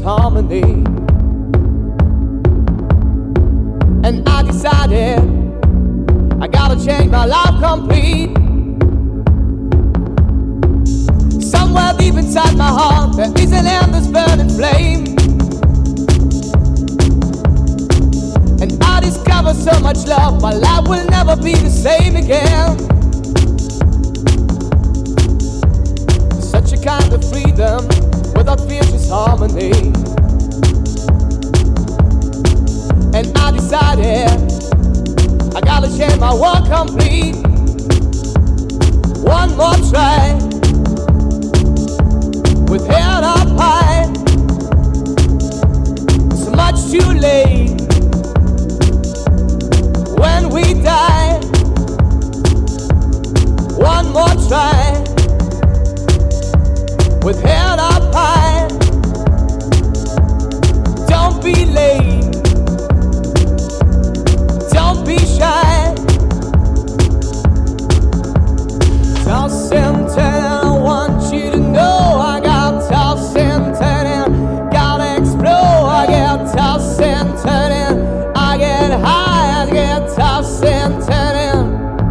harmony. And I decided I gotta change my life complete. Somewhere deep inside my heart there is an endless burning flame. And I discovered so much love, my life will never be the same again. Such a kind of freedom without fear, just harmony. And I decided I gotta change my world complete. One more try, with head up high. It's much too late when we die. One more try, with head up high. Don't be late, don't be shy. Toss and turn, I want you to know I got toss and turning, gotta explode. I get toss and turning, I get high, I get toss and turning.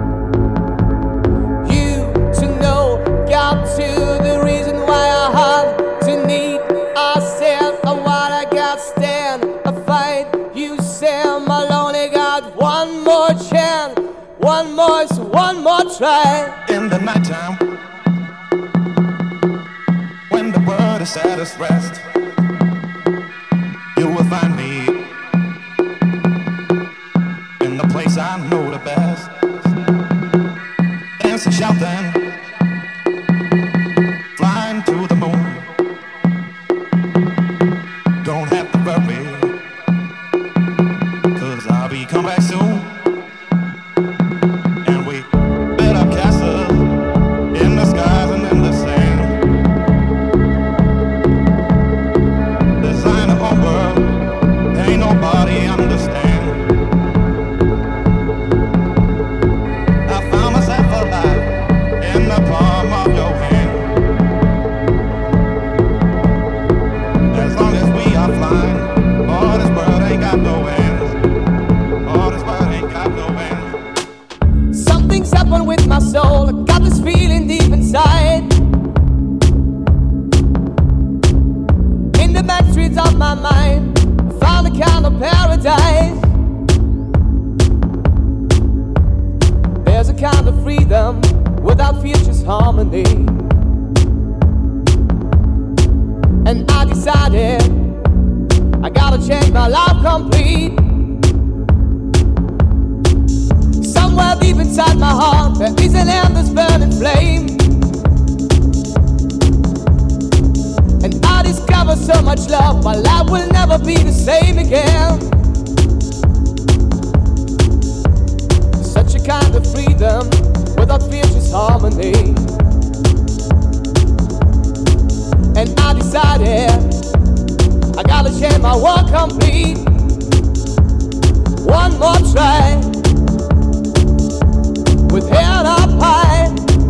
You to know, got to the reason why I have to need. I said I wanna got stand a fight. You say I'm alone, I got one more chance, one more, so one more try. In the nighttime, when the world is at its rest, you will find me in the place I know the best, dancing, shouting, flying to the moon. Don't have to worry, 'cause I'll be come back soon. And we build up castles in the skies and in the sand, design a whole world ain't nobody understand. I found myself alive in the palm of your hand. As long as we are flying, all this world ain't got no ends. All this world ain't got no ends. Something's happened with my soul, I got this feeling deep inside. In the back streets of my mind, I found a kind of paradise. There's a kind of freedom without fear, just harmony. And I decided I gotta change my life complete. Somewhere deep inside my heart there is an endless burning flame. And I discovered so much love, my life will never be the same again. Such a kind of freedom without fear, just harmony. And I decided I gotta change my world complete. One more try, with head up high.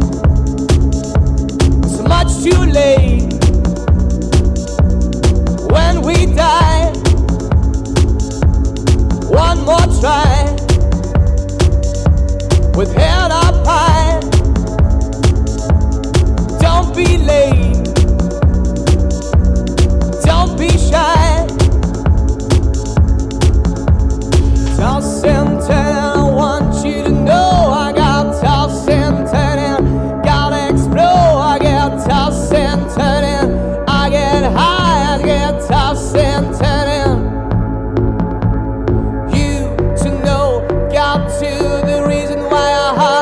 It's much too late when we die. One more try, with head up high. Don't be late, don't be shy. Toss and turn, I want you to know I got toss and turning, gotta explode. I get toss and turning, I get high, I get toss and turning. You to know, got to the reason why I have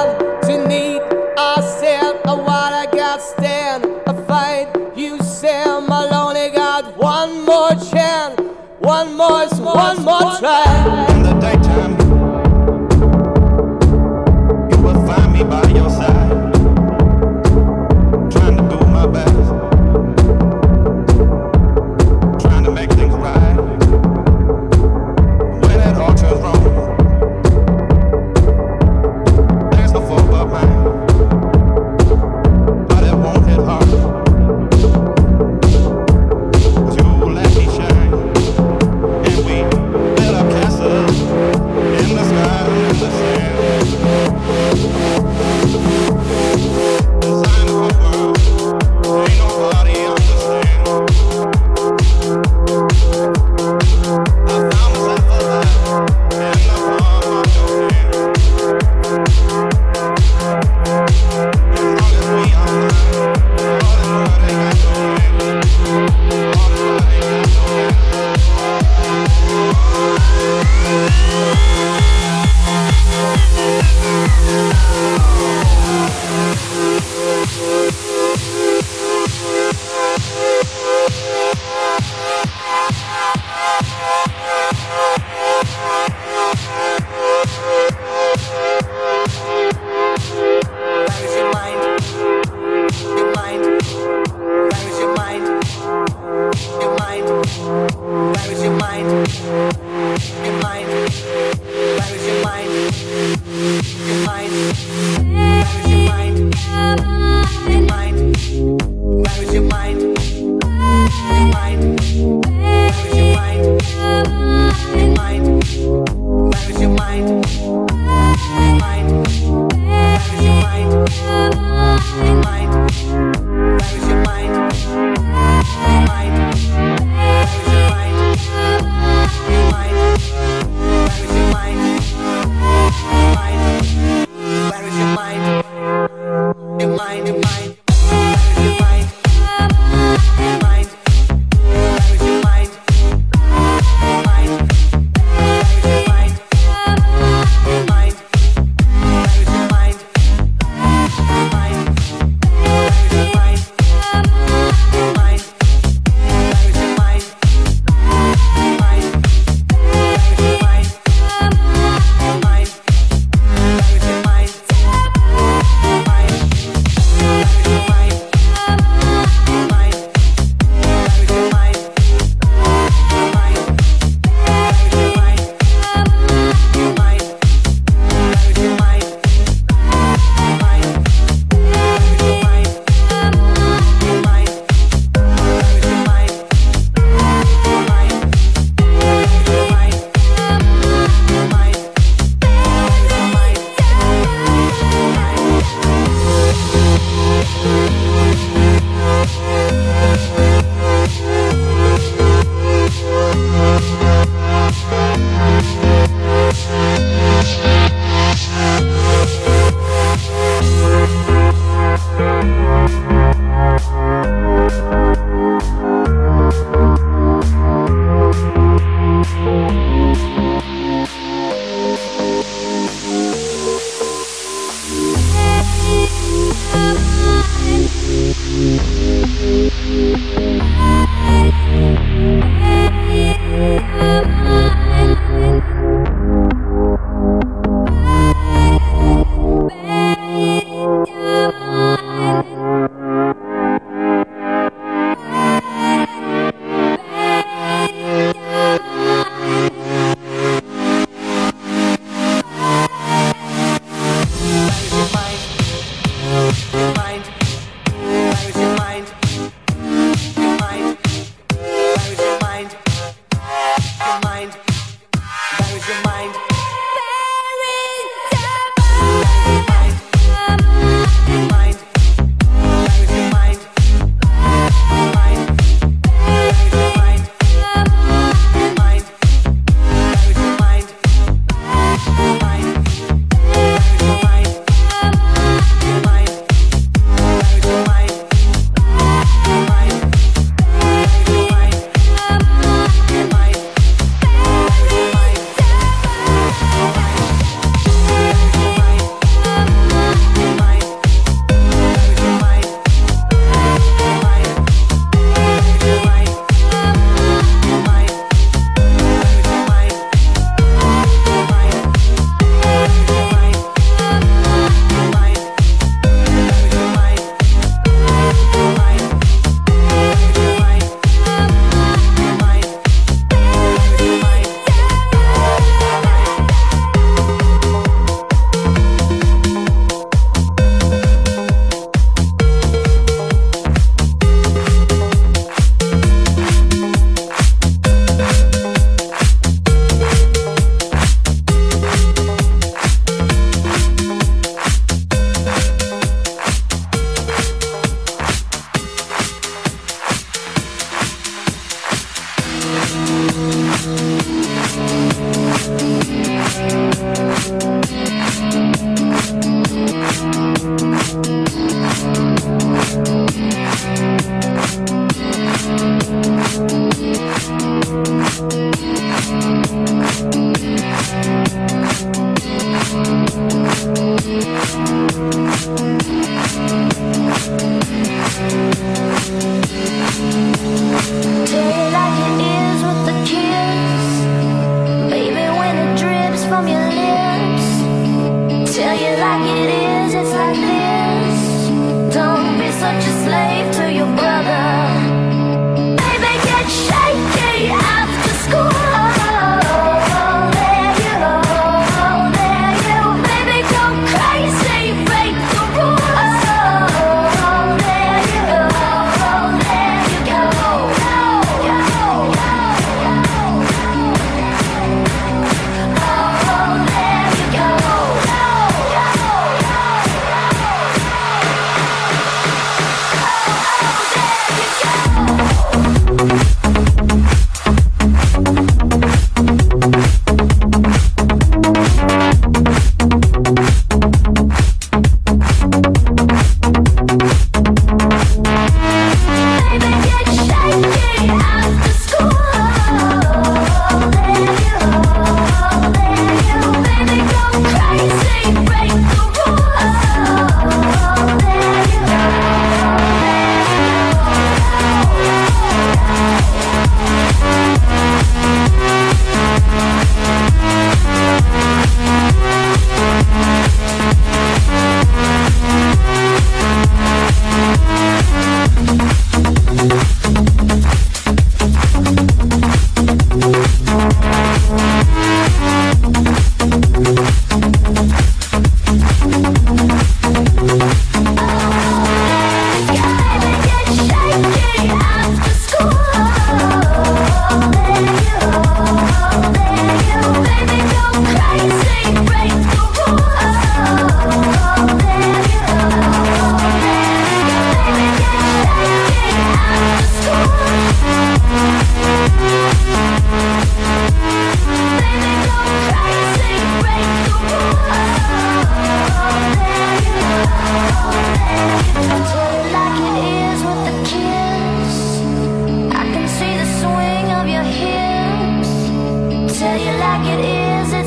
Your mind.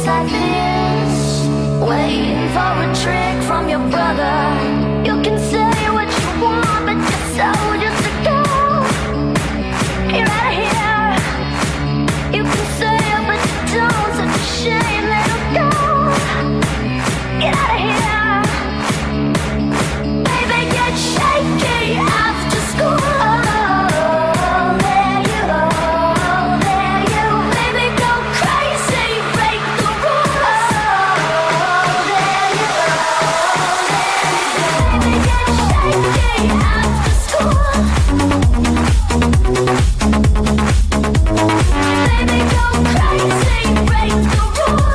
like this, waiting for a trick from your brother. You can say what you want, but your soul just a go. You're out of here. You can say it, but you don't. Such a shame, let it go. Get out of here. Baby, get shaky after school. Baby, go crazy, break the rules.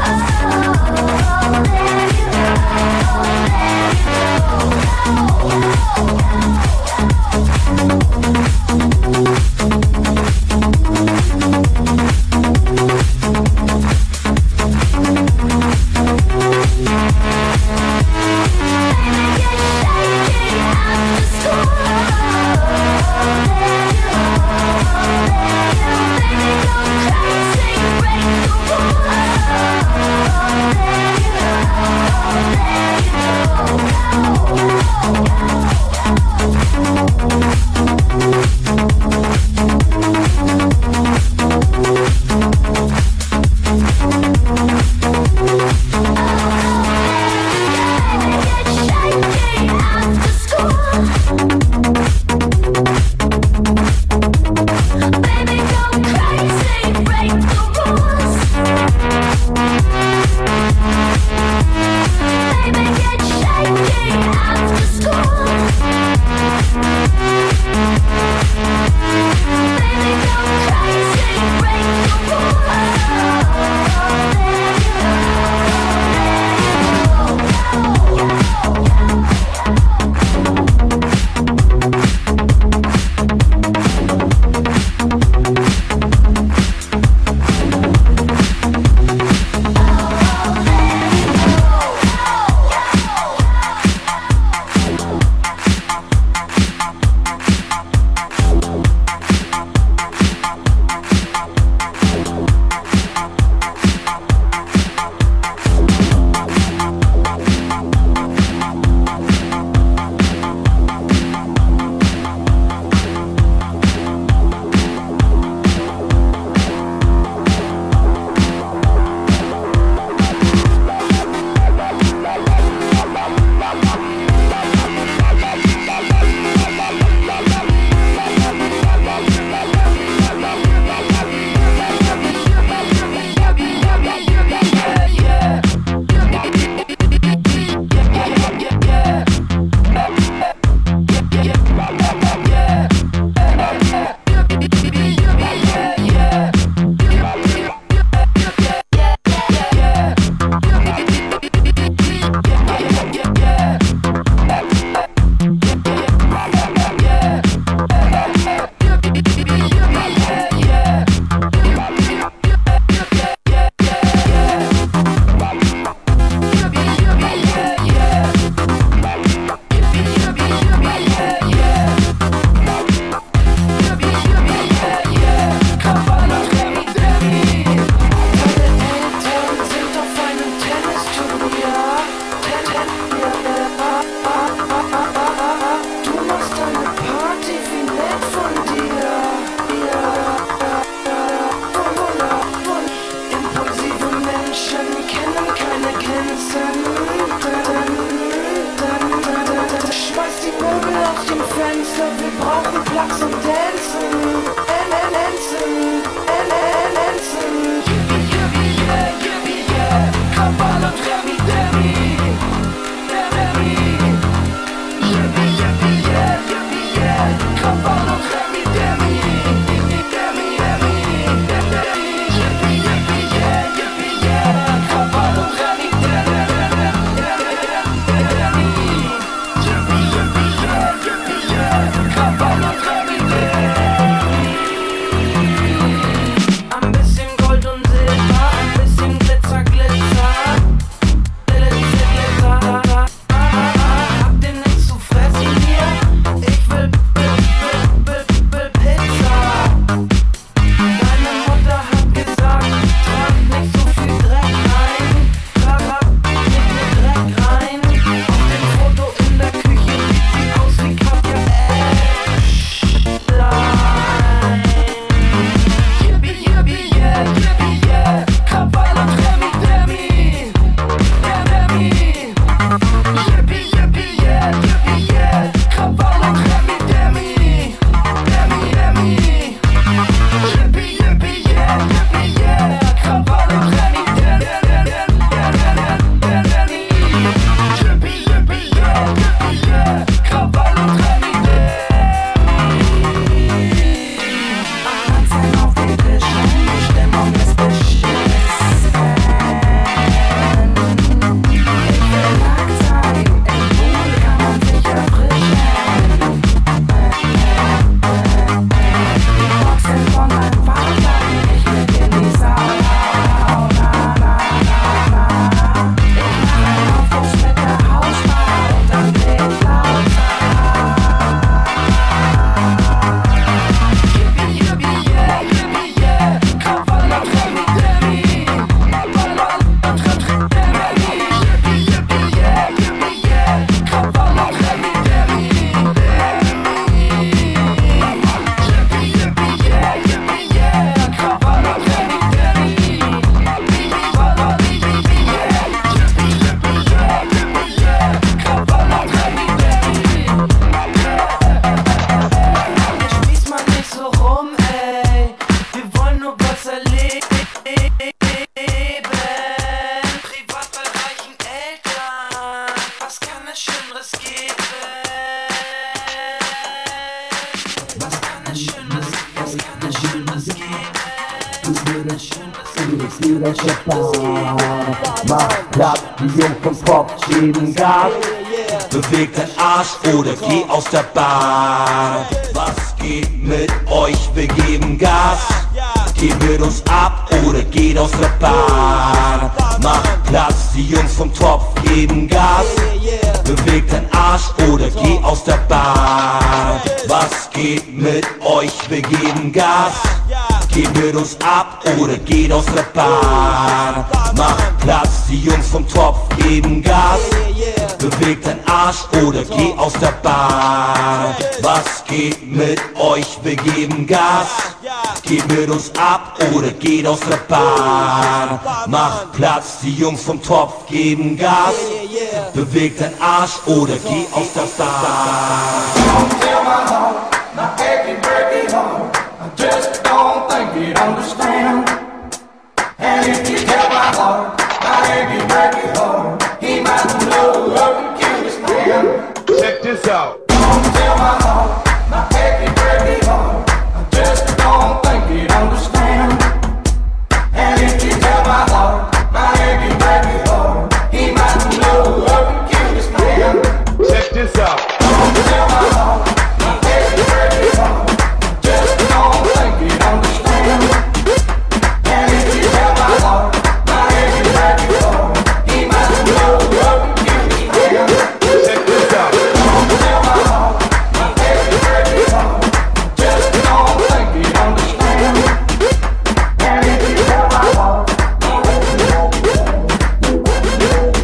geht aus der Bahn. Mach Platz, die Jungs vom Pop geben Gas. Beweg dein Arsch oder geh aus der Bahn. Was geht mit euch? Wir geben Gas. Geht mit uns ab oder geht aus der Bahn. Mach Platz, die Jungs vom Topf geben Gas. Beweg dein Arsch oder geh aus der Bahn. Was geht mit euch? Wir geben Gas. Geht mit uns ab oder geht aus der Bahn. Mach Platz, die Jungs vom Topf geben Gas. Beweg dein Arsch oder geh aus der Bahn. Was geht mit euch? Wir geben Gas. Geht mit uns ab oder geht aus der Bahn. Mach Platz, die Jungs vom Topf geben Gas. Beweg dein Arsch oder geh aus der Bahn. Don't tell my heart, my achy, breaky heart, I just don't think you'd understand. And if you tell my heart, my achy, breaky heart, he might blow up and kill this man. Check this out. Don't tell my heart, my achy, breaky heart, I just don't think you'd understand. And if you tell my heart, my achy, breaky heart, he might blow up and kill this man. Check this out. Don't tell my heart, my achy, breaky heart, I just don't think you'd understand. And if you tell my heart, my achy, breaky heart, he might blow up and kill this man. Check this out. Don't tell my heart, my achy, breaky heart, I just don't think you'd understand. And if you tell my heart, my achy, breaky heart.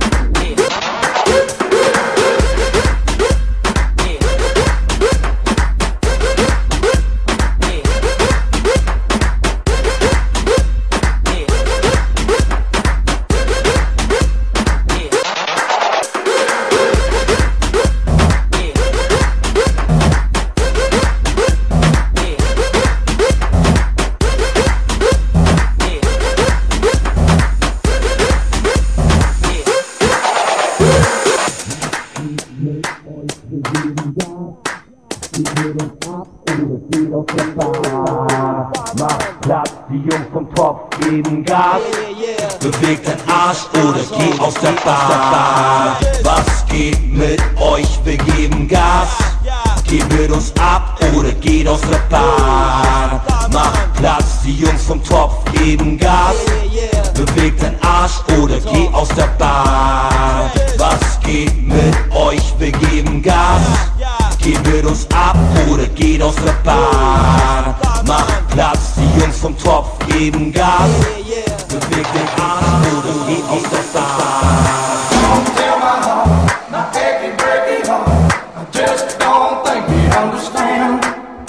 Mach Platz, die Jungs vom Topf geben Gas. Beweg dein Arsch oder geh aus der Bahn. Was geht mit euch? Wir geben Gas. Geht mit uns ab oder geht aus der Bahn. Mach Platz, die Jungs vom Topf geben Gas. Beweg dein Arsch oder geh aus der Bahn. Was geht mit euch? Wir geben Gas. Geht mit uns ab oder geht aus der Bahn. Mach Platz, die Jungs vom Topf geben Gas. Beweg den Arsch oder geh aus der Bahn. Don't tell my heart, my achy, breaky heart, I just don't think you'd understand.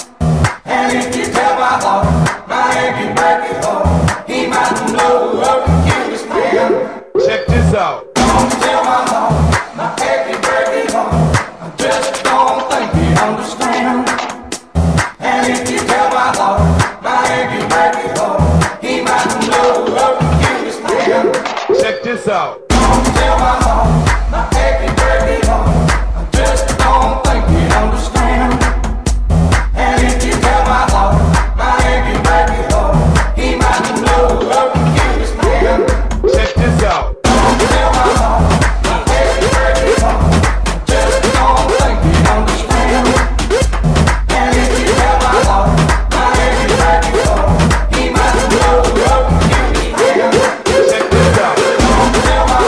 And if you tell my heart, my achy, breaky heart, he might blow up and kill this man. Check this out. Don't tell my heart, my achy, breaky heart, I just don't think you'd understand. And if you tell my heart, my achy, breaky heart, he might blow up and kill this man. Check this out. Don't tell my heart, my achy, breaky heart, I just don't think you'd understand. And if you tell my heart, my achy, breaky heart, he might blow up and kill this man. Check this out. Don't tell my heart, my achy, breaky heart, I just don't think you'd understand. And if you tell my heart, my achy, breaky heart, he might blow up and kill this man. Check this out. Don't tell my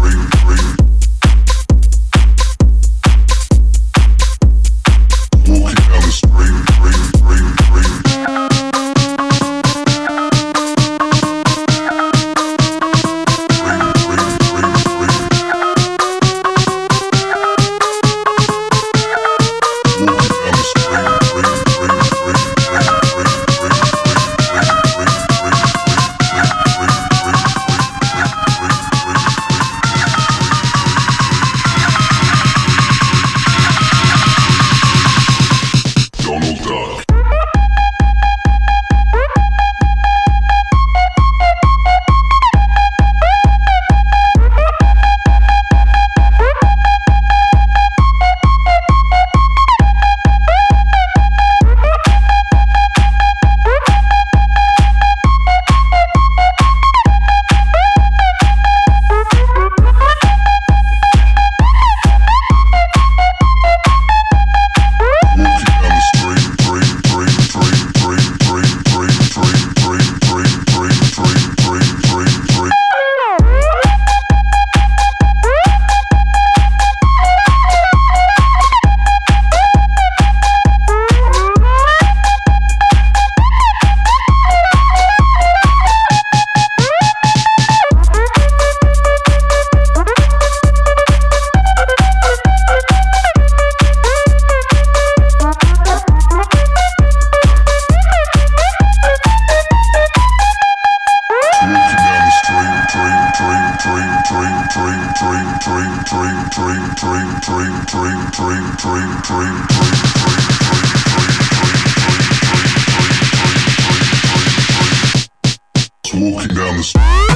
Walking down the street.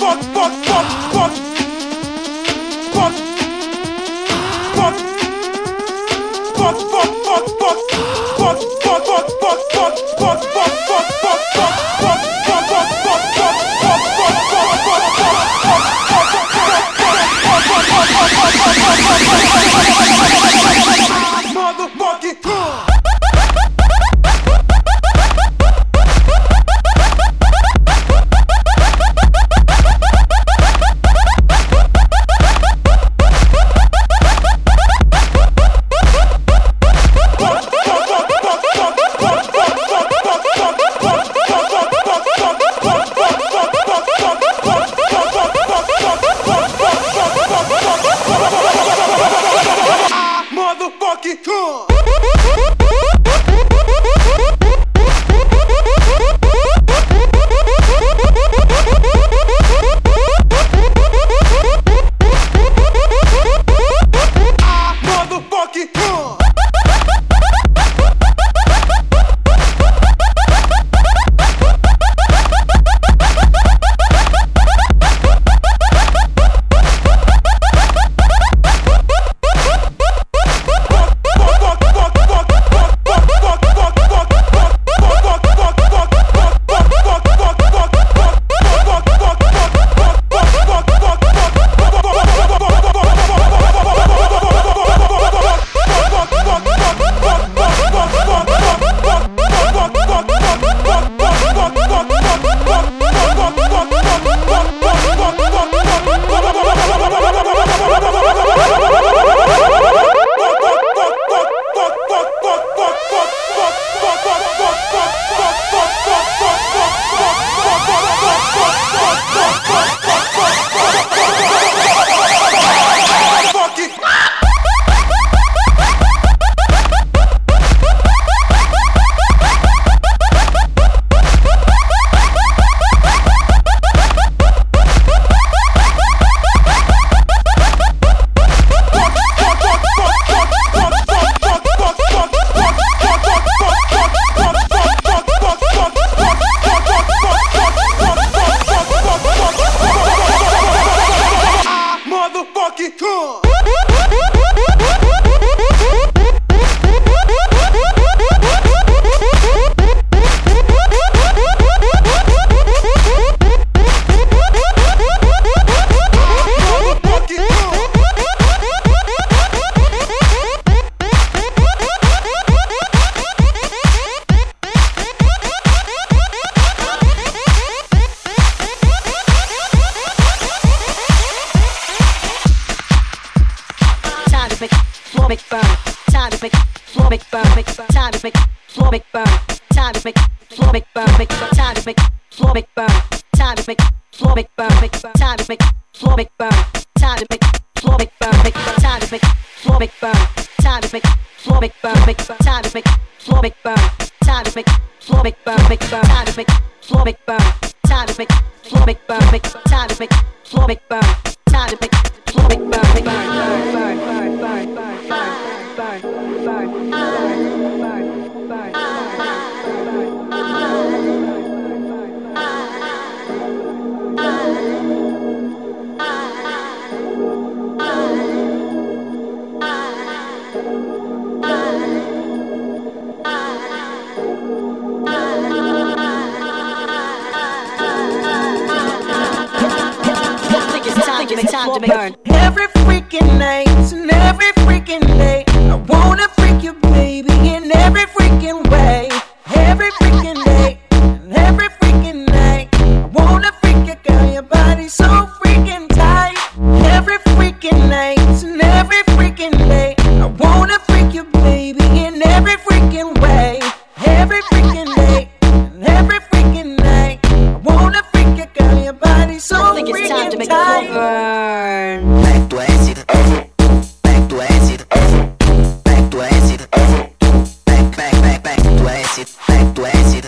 Time to burn. Every freaking night and every freaking day, I wanna freak you, baby, in every freaking way. Every freaking day and every freaking night, I wanna freak you, girl, your body's so freaking tight. Every freaking night and every freaking day, I wanna freak you, baby, in every freaking way. Every freaking day and every freaking night, I wanna freak you, girl, your body's so freaking tight. I think it's time to make it burn. Back to acid, back to acid, back to acid, back to acid, back to acid.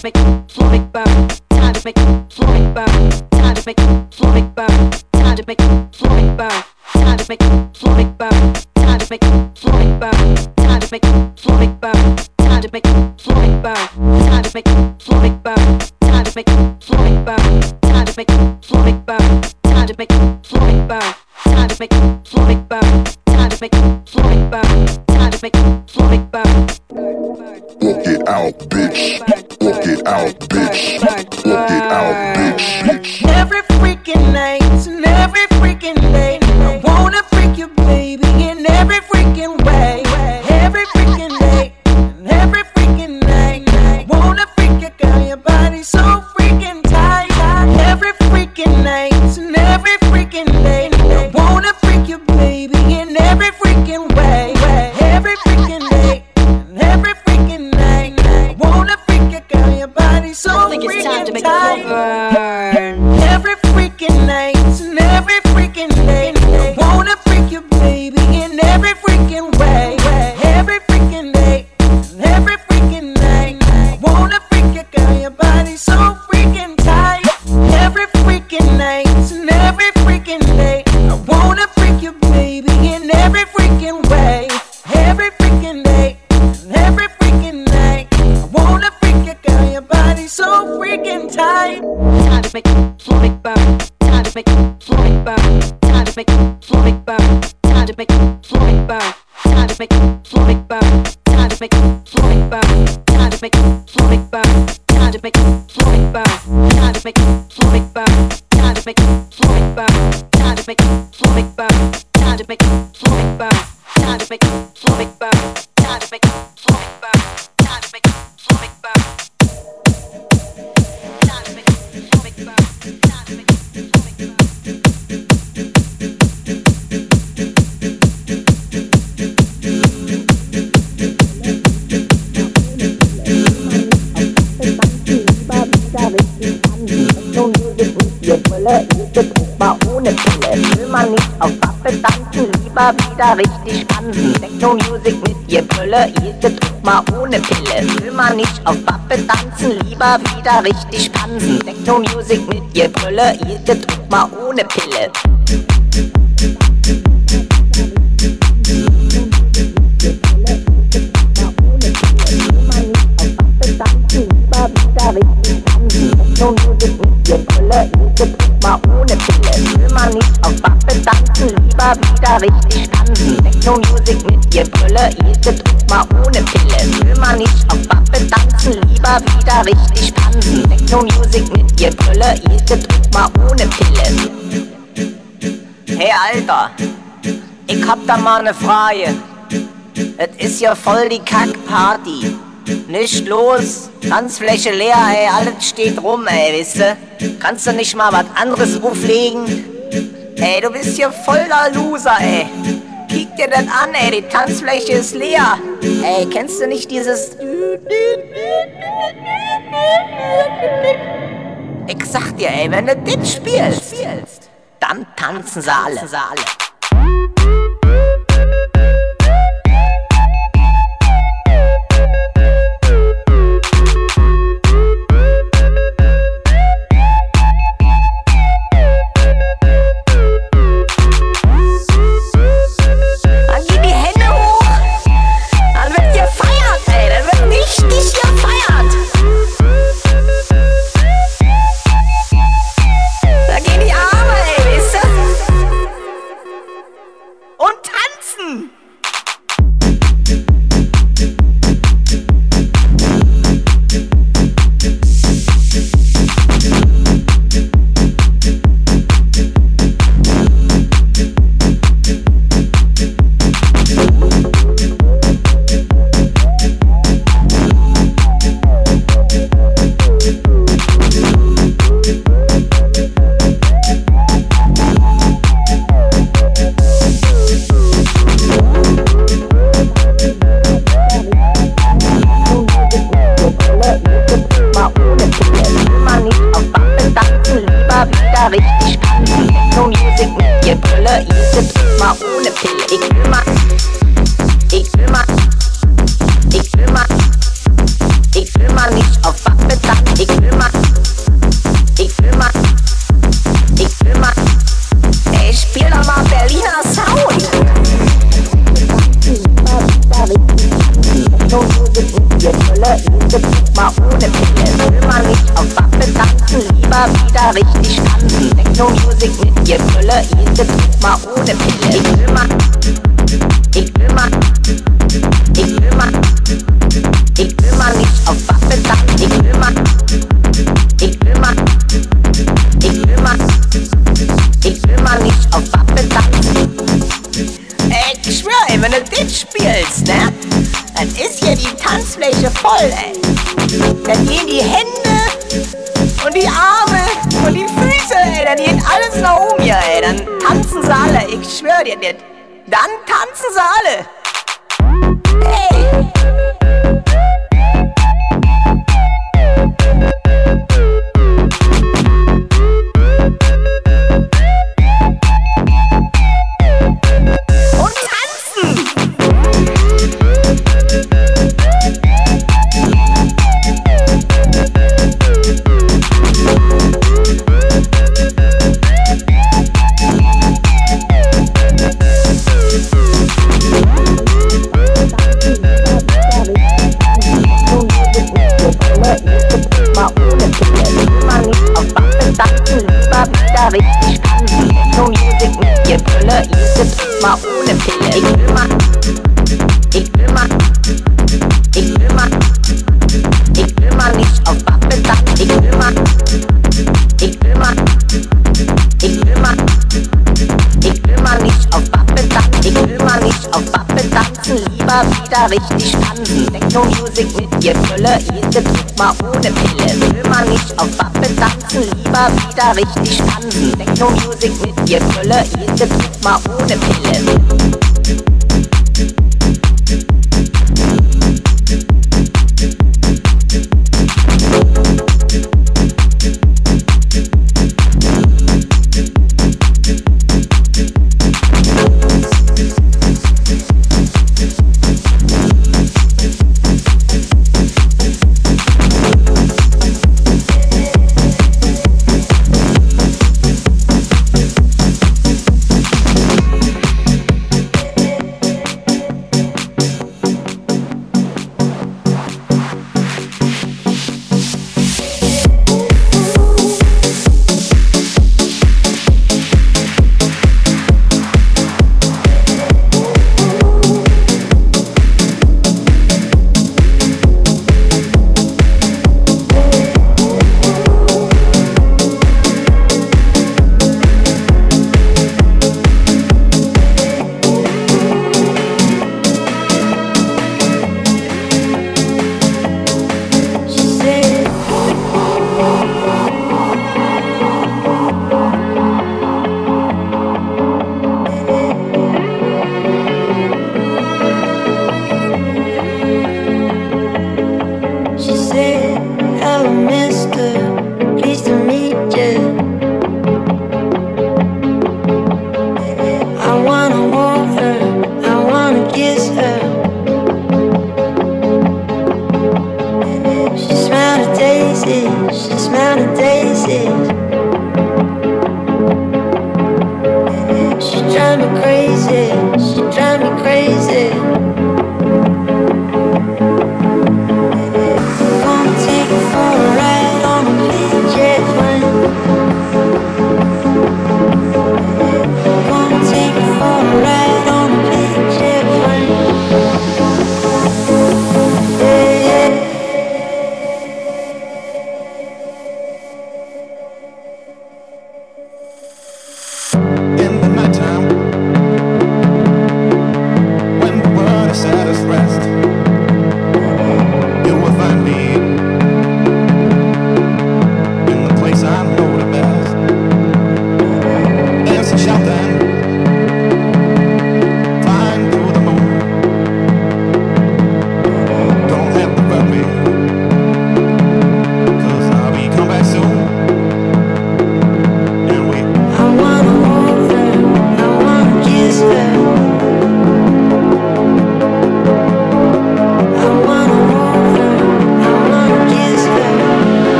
to make the floor make burn. Time to make the floor make burn. Time to make the floor make burn. Time to make the floor make burn. Time to make the floor make burn. Time to make the floor make burn. Time to make the floor make burn. Time to make the floor make burn. Time to make the floor make burn. Time to make the floor make burn. Time to make the floor make burn. Time to make the floor make burn. Time to make the floor make burn. Time to make the floor make burn. Time to make the floor make burn. Walk it out, bitch. Walk it out, bitch. Walk it out, bitch. Every freaking night and every freaking day, I wanna freak you, baby, in every freaking way. Every freaking day and every freaking night, I wanna freak you, girl, your body's so freaking tight. Every freaking night and every freaking day, I wanna freak you, baby, in every freaking way. Every freaking day and every freaking night, I wanna freak you, girl, your body's so freaking tight. Every freaking night and every freaking day, I wanna freak you, baby, in every freaking way. Every freaking day and every freaking night, I wanna freak you, girl, your body's so freaking tight. Every freaking night and every freaking day, I wanna freak you, baby, in every freaking way. Every freaking day and every freaking night, I wanna freak you, girl, your body's so freaking tight. Time to make the floor make burn. Time to make the floor make burn. Time to make the floor make burn. Time to make the floor make burn. Time to make the floor make burn. Time to make the floor make burn. Time to make the floor make burn. Time to make the floor make burn. Time to make the floor make burn. Time to make the floor make burn. Time to make the floor make burn. Time to make the floor make burn. Time to make the floor make burn. Time to make the floor make burn. Time to make the floor make burn. Time to make the floor make burn. Time to make the floor make burn. Will man nicht auf Waffe tanzen, lieber wieder richtig tanzen. Techno-Music mit ihr Brille, ihr drückt mal ohne Pille. Will man nicht auf Waffe tanzen, lieber wieder richtig tanzen. Techno-Music mit ihr Brille, ihr drückt mal ohne Pille. Techno-Music mit ihr Brille, ihr drückt mal ohne Pille. Will man nicht auf Waffe tanzen, lieber wieder richtig tanzen. Techno-Music mit ihr Brille, ihr drückt mal ohne Pille. Will man nicht auf Waffe tanzen, lieber wieder richtig tanzen. Techno-Music mit ihr Brille, ihr drückt mal ohne Pille. Hey Alter, ich hab da mal ne Frage. Es ist ja voll die Kackparty. Nicht los, Tanzfläche leer, ey, alles steht rum, ey, weißte? Kannst du nicht mal was anderes auflegen? Ey, du bist hier voll der Loser, ey. Kick dir das an, ey, die Tanzfläche ist leer. Ey, kennst du nicht dieses... Ich sag dir, ey, wenn du das spielst, dann tanzen sie alle. mal ohne Pille. Will man nicht auf Waffe tanzen, lieber wieder richtig tanzen. Techno-Musik mit ihr Brille, jede tut mal ohne Pille. Ich will mal nicht auf Waffe tanzen. Ich will mal nicht auf Waffe tanzen. Ich schwör, ey, wenn du das spielst, ne? Dann ist hier die Tanzfläche voll, ey. Dann gehen die Hände und die Arme und die Füße, ey. Dann geht alles nach oben hier, ey. Dann tanzen sie alle, ich schwör dir das. Dann tanzen sie alle. Hey! Richtig tanzen, Techno-Musik mit ihr Brille, jede tut mal ohne Pille. Ich will mal nicht auf Waffe tanzen. Ich will mal nicht auf Waffe tanzen. Ich will mal nicht auf Waffe tanzen, lieber wieder richtig tanzen. Techno-Musik mit ihr Brille, jede tut mal ohne Pille. Will mal nicht auf Waffe tanzen, lieber wieder richtig tanzen. Techno-Musik mit ihr Brille, jede tut mal ohne Pille.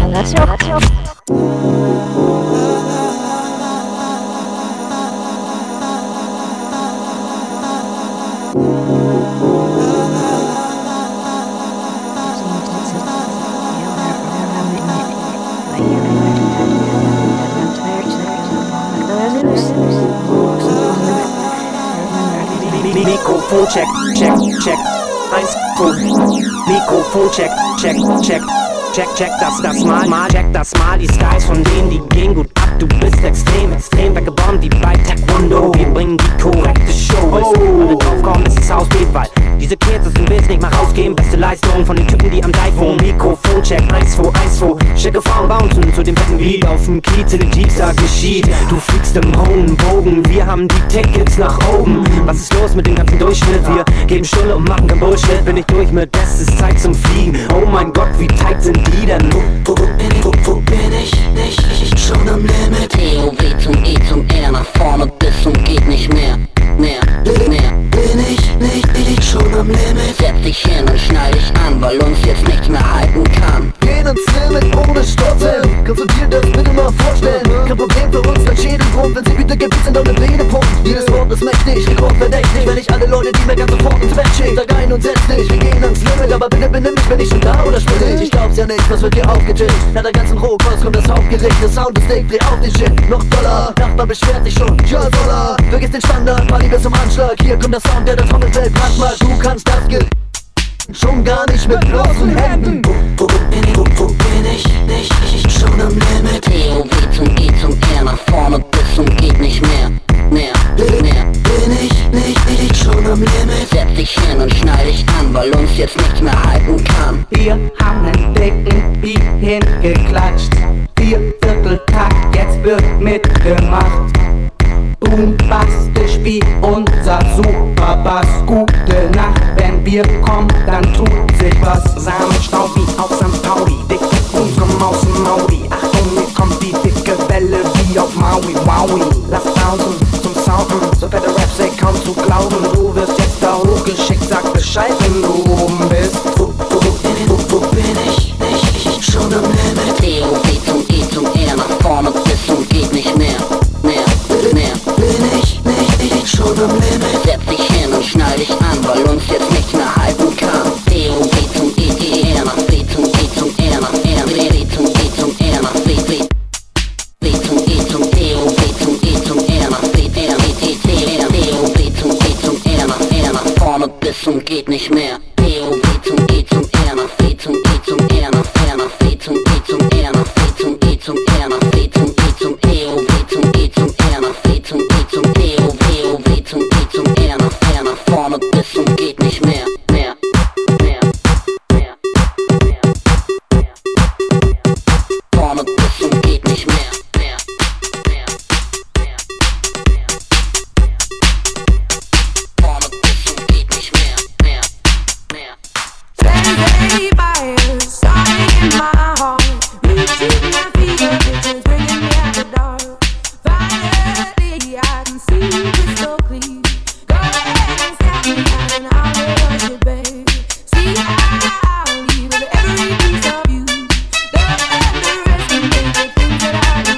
Mikrofon check, check, check. 1, 2. Mikrofon check, check, check. Check das mal, check das mal. Die Skies von denen, die gehen gut ab. Du bist extrem weggebombt wie bei Taekwondo. Wir bringen die korrekte Show. Bis alle draufkommen, bis das Haus bebt, weil diese Kids aus dem Bild nicht mal rausgehen. Beste Leistung von den Typen, die am Deich wohnen. Mikrofon check, 1, 2, 1, 2. Schicke Frauen bouncen zu dem fetten Beat. Auf dem Kiez in den Jeeps, da geschieht. Du fliegst im hohen Bogen, wir haben die Tickets nach oben. Was ist los mit dem ganzen Durchschnitt? Wir geben Stulle und machen kein Bullshit. Bin ich durch mit Bestes, Zeit zum Fliegen. Oh mein Gott, wie tight sind die denn? Wo bin ich? Nicht schon am Limit. TOW zum E zum R, nach vorne bis zum geht nicht mehr. Bin ich nicht schon am Limit. Setz dich hin und schneid dich an, weil uns jetzt nichts mehr halten kann. Gehen ins Limit ohne Stotzen. Kannst du dir das bitte mal vorstellen? Kein Problem für uns, dein Schädelgrund. Wenn sie wieder gibt, sind deine Pläne Punkt. Jedes Wort ist mächtig, rekordverdächtig. Wenn ich alle Leute, die mir ganz sofort ins Bett schicken. Sag ein und setz dich, wir gehen ans Limit. Aber bitte benimm mich, bin ich schon da oder spiel ich? Ich glaub's ja nicht, was wird hier aufgetischt? Nach der ganzen Rohkost kommt das Hauptgericht. Der Sound ist dick, dreh auf den Shit. Noch doller, Nachbar beschwert sich schon. Ja, Dollar, vergiss den Standard, Party bis zum Anschlag. Hier kommt der Sound, der Trommelfell brand macht. Du kannst das schon gar nicht mit bloßen Händen. Wo bin ich? Nicht schon am Limit. TOW zum E zum R, nach vorne bis zum geht nicht mehr. Bin ich nicht schon am Limit. Setz dich hin und schneid dich an, weil uns jetzt nichts mehr halten kann. Wir haben einen dicken Beat hingeklatscht. 4/4-Takt, jetzt wird mitgemacht. Bombastisch wie unser Superbass. Gute Nacht, wenn wir kommen, dann tut sich was. Samenstaub wie auf St. Pauli, dick unsere Maus im Maui. Achtung, mir kommt die dicke Welle wie auf Maui, Wowie. Lass bouncen zum Sounden, so fette Raps, ey, kaum zu glauben. Du wirst jetzt da hochgeschickt, sag Bescheid, wenn du oben bist. Wo bin ich? Nicht schon am Limit. TOW zum E zum R, nach vorne bis zum geht nicht mehr. Bin ich schon am Limit. Setz dich hin und schneid dich an, weil uns jetzt nichts mehr halten kann. TOW zum E zum R, nach W zum E zum R, nach R, W zum E zum R, nach W zum E zum TOW zum E zum R, nach W, R, W, T, R, TOW zum E zum R, nach R, nach vorne bis zum geht nicht mehr. TOW zum E zum R, nach W zum E zum R, nach R, nach W zum E zum R, nach W zum E zum R, nach W zum E zum TOW zum E zum R, nach W zum E zum TOW zum E zum R, nach R, nach vorne bis zum geht nicht mehr. Vorne bis zum geht nicht mehr. Vorne bis zum geht nicht mehr. Steady fires starting in my heart, reaching my fingertips, bringing me out the dark. Finally, I can see crystal clear. Go ahead and step me out and I'll worship, babe. See, I'll leave with every piece of you. Don't let the rest of me the things that I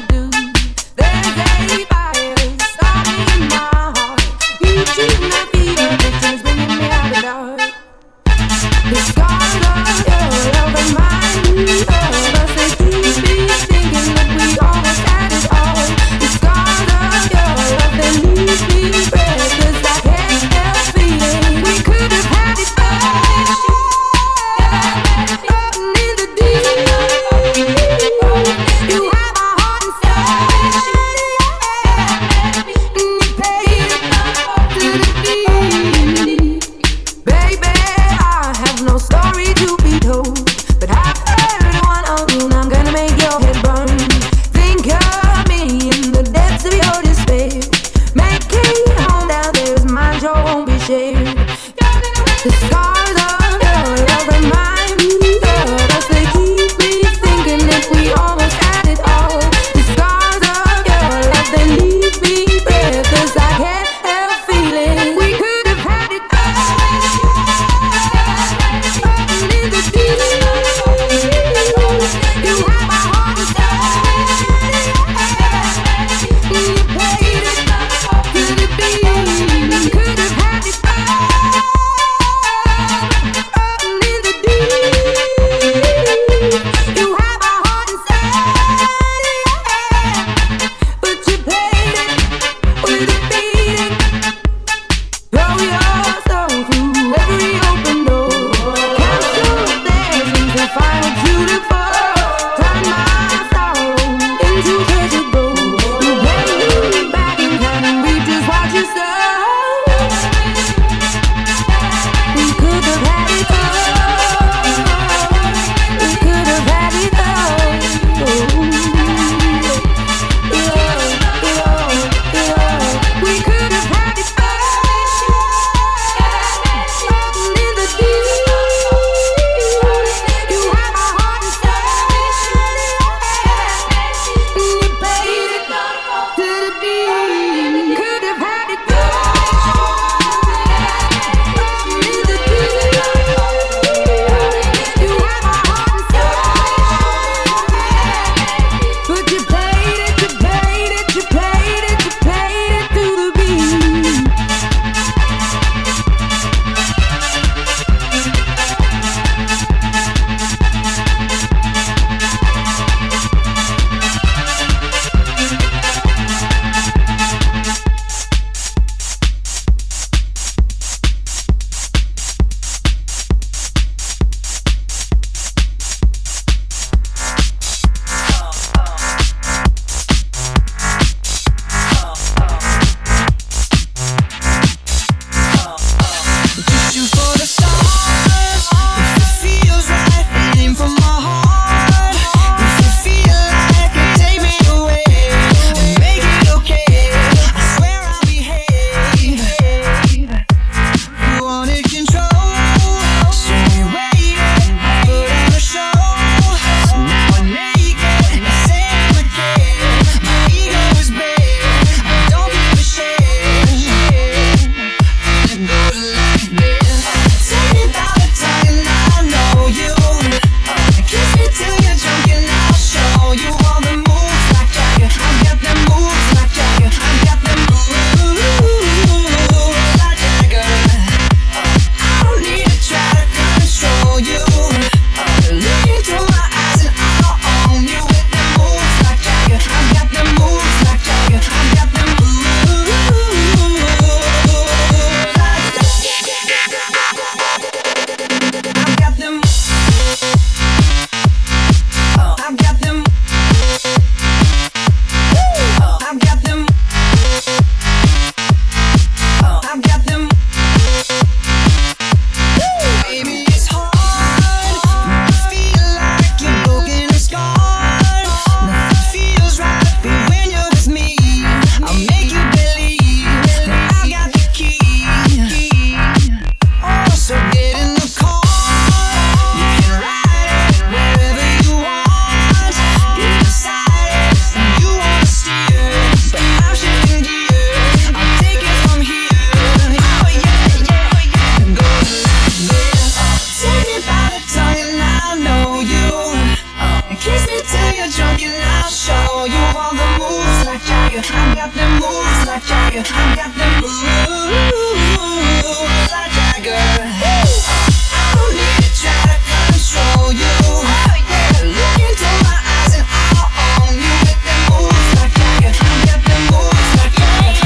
got them moves like Jagger. I got them moves like Jagger. I don't need to try to control you. Look into my eyes and I'll own you with them moves like Jagger. I got them moves like Jagger.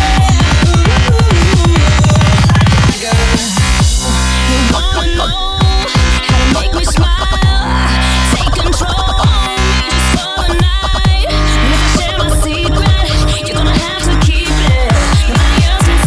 Make me smile, take control of me just for the night. And if I share my secret, you're gonna have to keep it. Nobody else can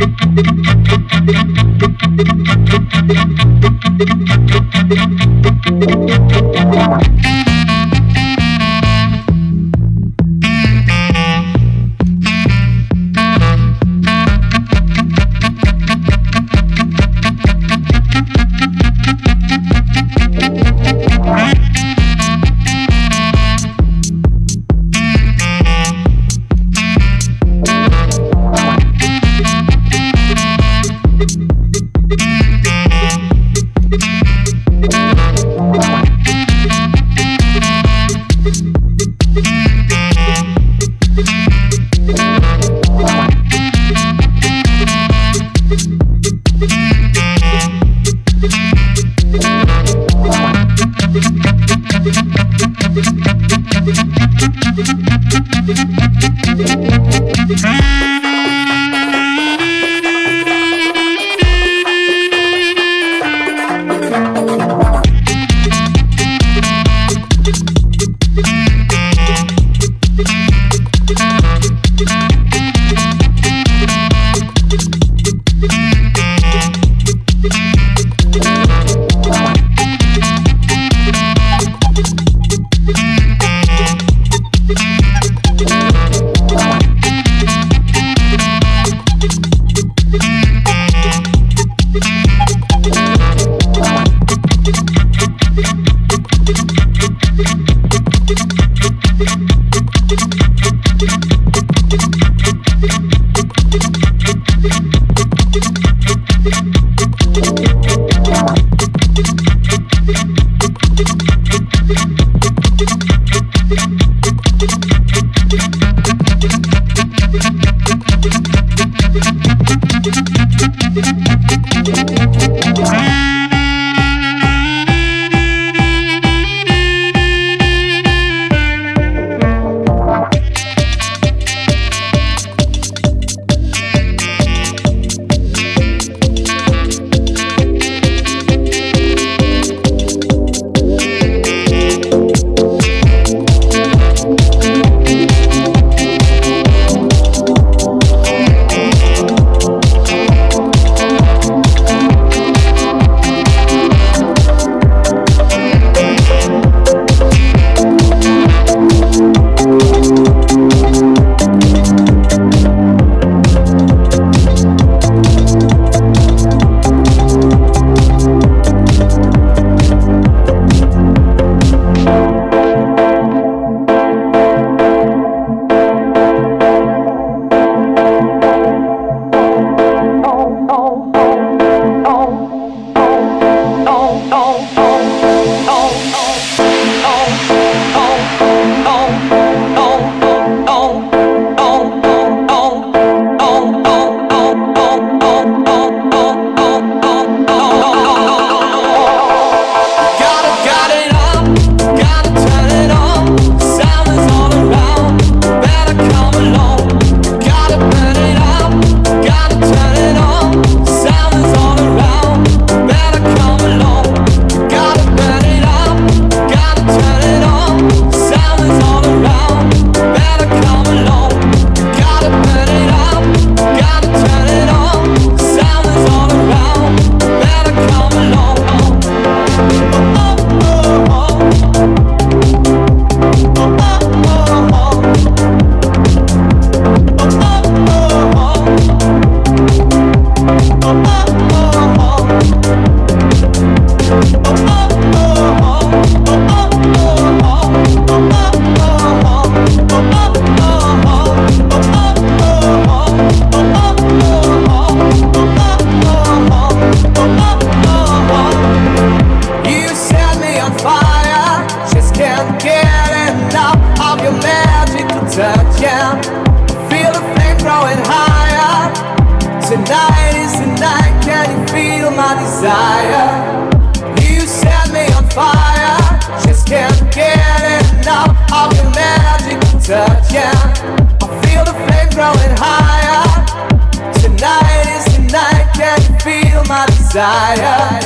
Tonight is the night, can you feel my desire? You set me on fire, just can't get enough of your magical touch, yeah. I feel the flame growing higher. Tonight is the night, can you feel my desire?